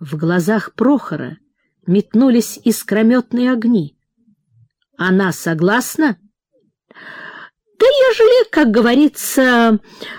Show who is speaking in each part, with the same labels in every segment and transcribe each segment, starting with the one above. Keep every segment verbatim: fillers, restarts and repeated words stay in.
Speaker 1: В глазах Прохора метнулись искрометные огни. Она согласна? Да ежели, как говорится,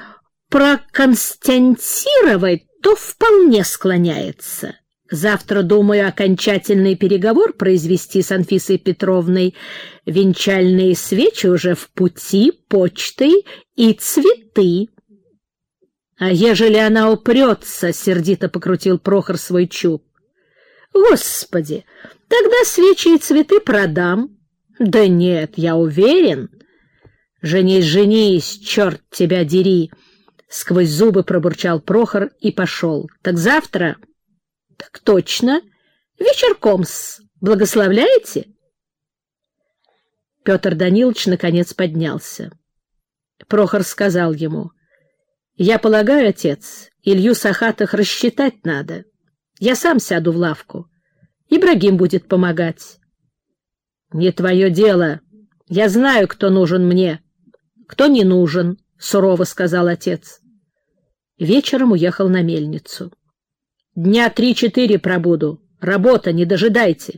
Speaker 1: проконстантировать, то вполне склоняется. Завтра, думаю, окончательный переговор произвести с Анфисой Петровной. Венчальные свечи уже в пути, почтой и цветы. А ежели она упрется, — сердито покрутил Прохор свой чуб. Господи, тогда свечи и цветы продам. Да нет, я уверен. Женись, женись, черт тебя дери! Сквозь зубы пробурчал Прохор и пошел. Так завтра? Так точно. Вечерком-с. Благословляете? Петр Данилович наконец поднялся. Прохор сказал ему: я полагаю, отец, Илью Сахатых рассчитать надо. Я сам сяду в лавку. Ибрагим будет помогать. Не твое дело. Я знаю, кто нужен мне, кто не нужен, — сурово сказал отец. Вечером уехал на мельницу. Дня три-четыре пробуду. Работа, не дожидайте.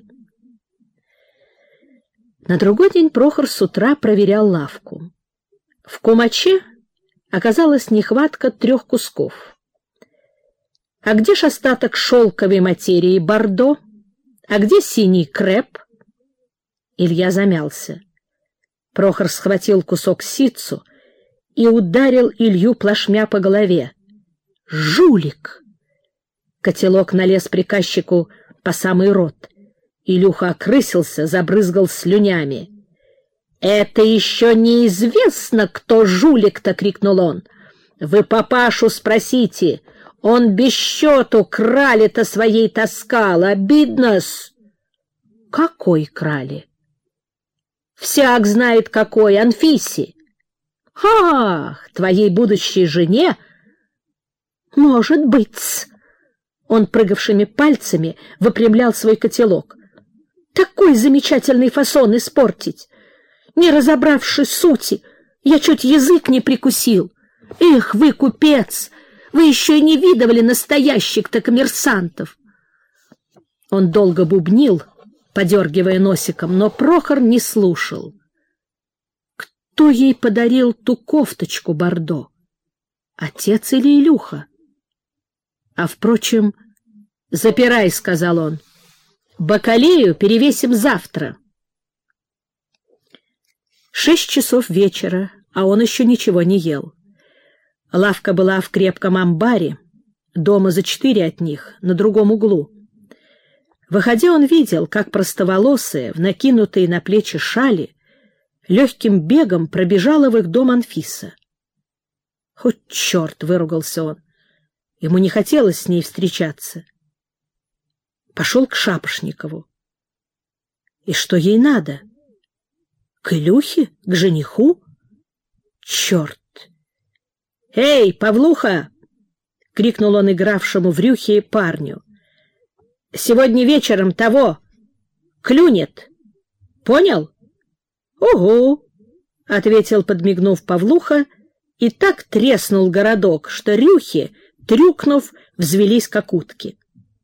Speaker 1: На другой день Прохор с утра проверял лавку. В кумаче оказалась нехватка трех кусков. А где ж остаток шелковой материи бордо? А где синий креп? Илья замялся. Прохор схватил кусок ситцу и ударил Илью плашмя по голове. «Жулик!» Котелок налез приказчику по самый рот. Илюха окрысился, забрызгал слюнями. «Это еще неизвестно, кто жулик-то!» — крикнул он. «Вы папашу спросите, он без счету крали-то своей таскал, обидно-с!» «Какой крали?» «Всяк знает, какой, Анфисе!» «Ах, твоей будущей жене?» «Может быть-с!» Он прыгавшими пальцами выпрямлял свой котелок. «Такой замечательный фасон испортить! Не разобравши сути, я чуть язык не прикусил. Эх, вы, купец, вы еще и не видывали настоящих-то коммерсантов!» Он долго бубнил, подергивая носиком, но Прохор не слушал. Кто ей подарил ту кофточку бордо? Отец или Илюха? А, впрочем, запирай, — сказал он. Бакалею перевесим завтра. Шесть часов вечера, а он еще ничего не ел. Лавка была в крепком амбаре, дома за четыре от них, на другом углу. Выходя, он видел, как простоволосая, в накинутые на плечи шали, легким бегом пробежала в их дом Анфиса. «Хоть черт!» — выругался он. Ему не хотелось с ней встречаться. Пошел к Шапошникову. И что ей надо? К Илюхе? К жениху? Черт! «Эй, Павлуха!» — крикнул он игравшему в рюхе парню. «Сегодня вечером того клюнет. Понял?» «Угу!» — ответил, подмигнув Павлуха, и так треснул городок, что рюхи, трюкнув, взвелись как утки.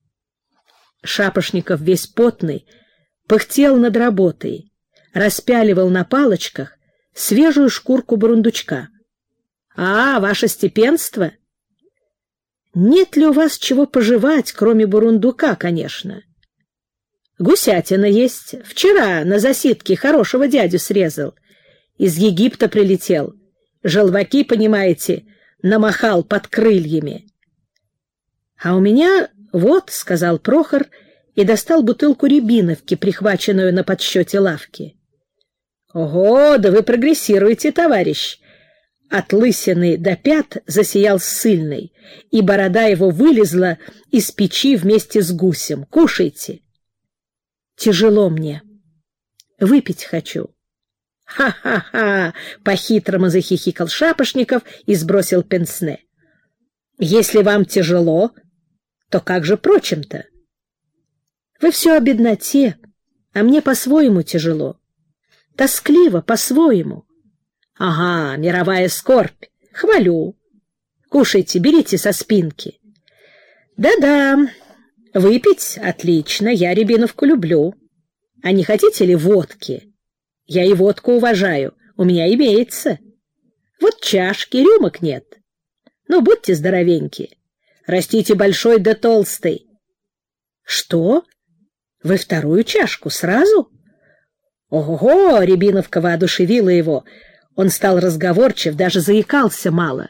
Speaker 1: Шапошников, весь потный, пыхтел над работой, распяливал на палочках свежую шкурку бурундучка. — А, ваше степенство? Нет ли у вас чего пожевать, кроме бурундука, конечно? Гусятина есть. Вчера на засидке хорошего дядю срезал. Из Египта прилетел. Желваки, понимаете, намахал под крыльями. — А у меня вот, — сказал Прохор и достал бутылку рябиновки, прихваченную на подсчете лавки. — Ого, да вы прогрессируете, товарищ! От лысины до пят засиял ссыльный, и борода его вылезла из печи вместе с гусем. Кушайте. — Тяжело мне. Выпить хочу. Ха — Ха-ха-ха! — по-хитрому захихикал Шапошников и сбросил пенсне. — Если вам тяжело, то как же прочим-то? Вы все о бедноте, а мне по-своему тяжело. Тоскливо по-своему. Ага, мировая скорбь. Хвалю. Кушайте, берите со спинки. Да-да, Выпить? Отлично, я рябиновку люблю. А не хотите ли водки? Я и водку уважаю, у меня имеется. Вот чашки, рюмок нет. Ну, будьте здоровеньки. Растите большой да толстый. Что? Вы вторую чашку сразу? Ого, рябиновка воодушевила его. Он стал разговорчив, даже заикался мало.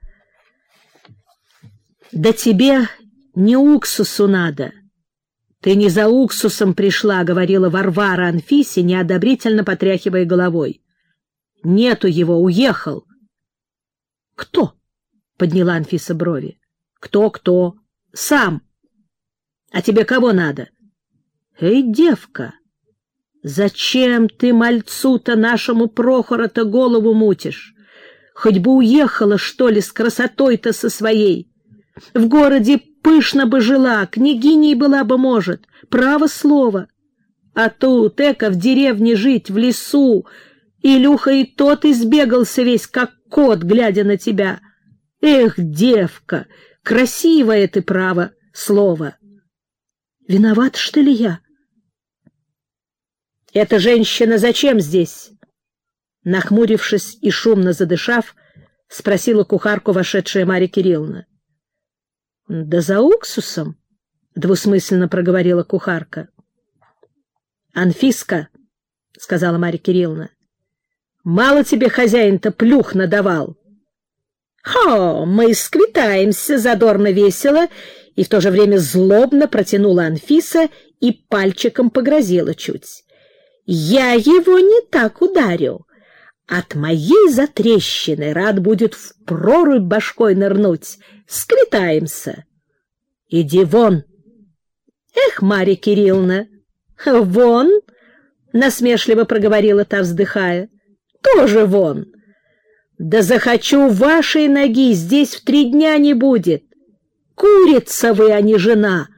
Speaker 1: Да тебе не уксусу надо. Ты не за уксусом пришла, — говорила Варвара Анфисе, неодобрительно потряхивая головой. Нету его, уехал. Кто? — подняла Анфиса брови. Кто, кто? Сам. А тебе кого надо? Эй, девка, зачем ты мальцу-то нашему Прохора-то голову мутишь? Хоть бы уехала, что ли, с красотой-то со своей. В городе пышно бы жила, княгиней была бы, может, право слово. А тут, эко, в деревне жить, в лесу, Илюха и тот избегался весь, как кот, глядя на тебя. Эх, девка, красивое ты, право, слово. Виноват, что ли, я? Эта женщина зачем здесь? Нахмурившись и шумно задышав, спросила кухарку вошедшая Марья Кирилловна. — Да за уксусом, — двусмысленно проговорила кухарка. — Анфиска, — сказала Марья Кирилловна, — мало тебе хозяин-то плюх надавал. — Хо, мы сквитаемся, — задорно весело, и в то же время злобно протянула Анфиса и пальчиком погрозила чуть. — Я его не так ударю. От моей затрещины рад будет в прорубь башкой нырнуть. Сквитаемся. Иди вон. Эх, Марья Кирилловна, вон, насмешливо проговорила та, вздыхая. Тоже вон. Да захочу вашей ноги, здесь в три дня не будет. Курица вы, а не жена.